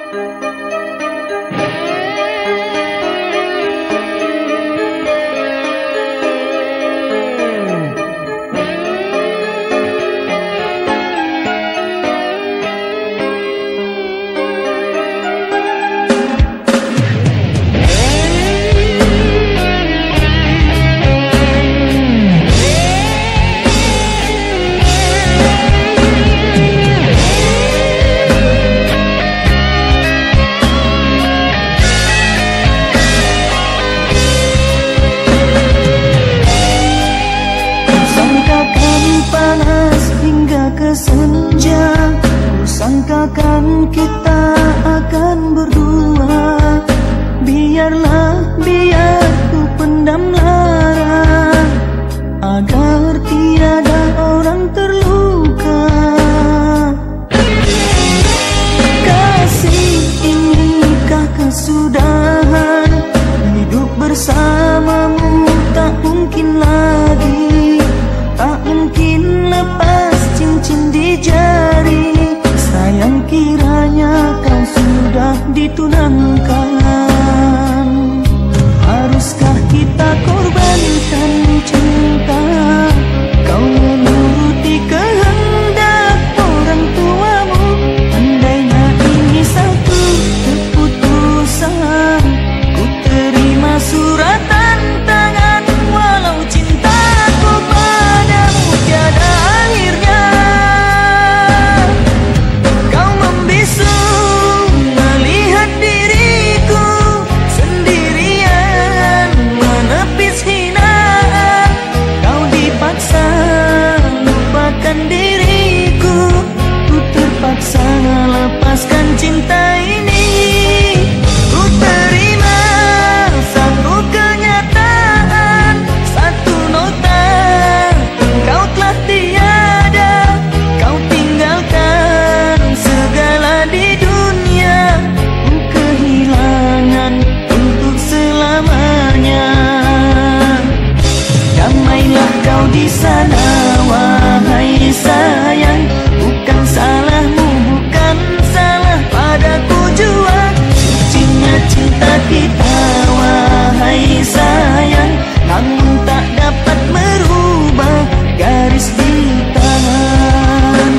Senja, kusangkakan kita akan berdua. Biarlah, biar ku pendam lara, agar tiada orang terluka. Kasih inikah kesudahan, hidup bersamamu tak mungkin lagi, tak mungkin lepas cincin di jari. Sayang kiranya kau sudah ditunangkan. Haruskah kita korbankan cinta, kau menuruti kehendak orang tuamu? Andainya ini satu keputusan, ku terima suratan tangan. Walau cintaku padamu tiada akhirnya, kau membisu melihat diriku sendirian menepis hinaan. Kau dipaksa lupakan diriku, ku terpaksa lepaskan cinta ini. Ku terima satu kenyataan, satu nota, kau telah tiada. Kau tinggalkan segala di dunia, ku kehilangan untuk selamanya. Damailah kau di sana wahai sayang, bukan salahmu, bukan salah padaku jua. Sucinya cinta kita wahai sayang, namun tak dapat merubah garis di tangan.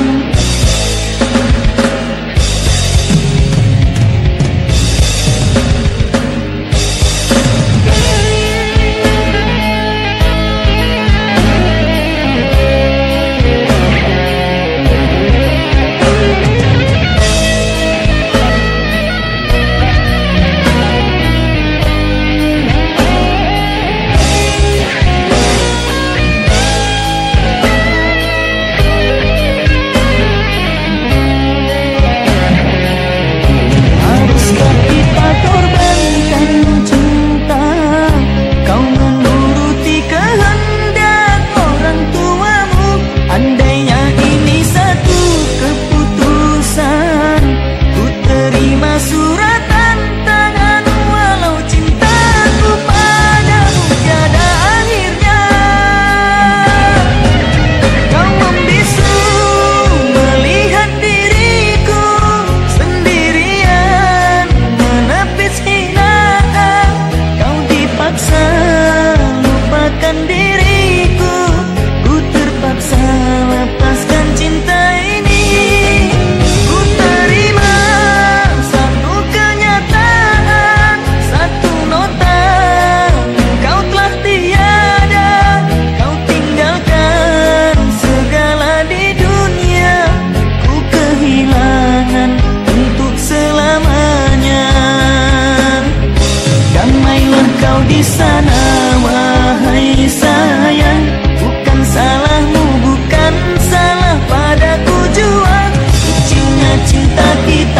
Haruskah kita korbankan cinta, kau menuruti kehendak orang tuamu? Andainya ini satu keputusan, ku terima suratan tangan. Walau cintaku padamu tiada akhirnya, kau membisu melihat diriku sendirian menepis hinaan. Kau dipaksa lupakan diriku, ku terpaksa lepaskan cinta ini. Ku terima satu kenyataan, satu nota, kau telah tiada. Kau tinggalkan segala di dunia, ku kehilangan untuk selamanya. Damailah kau di sana wahai sayang, bukan salahmu, bukan salah padaku jua. Sucinya cinta kita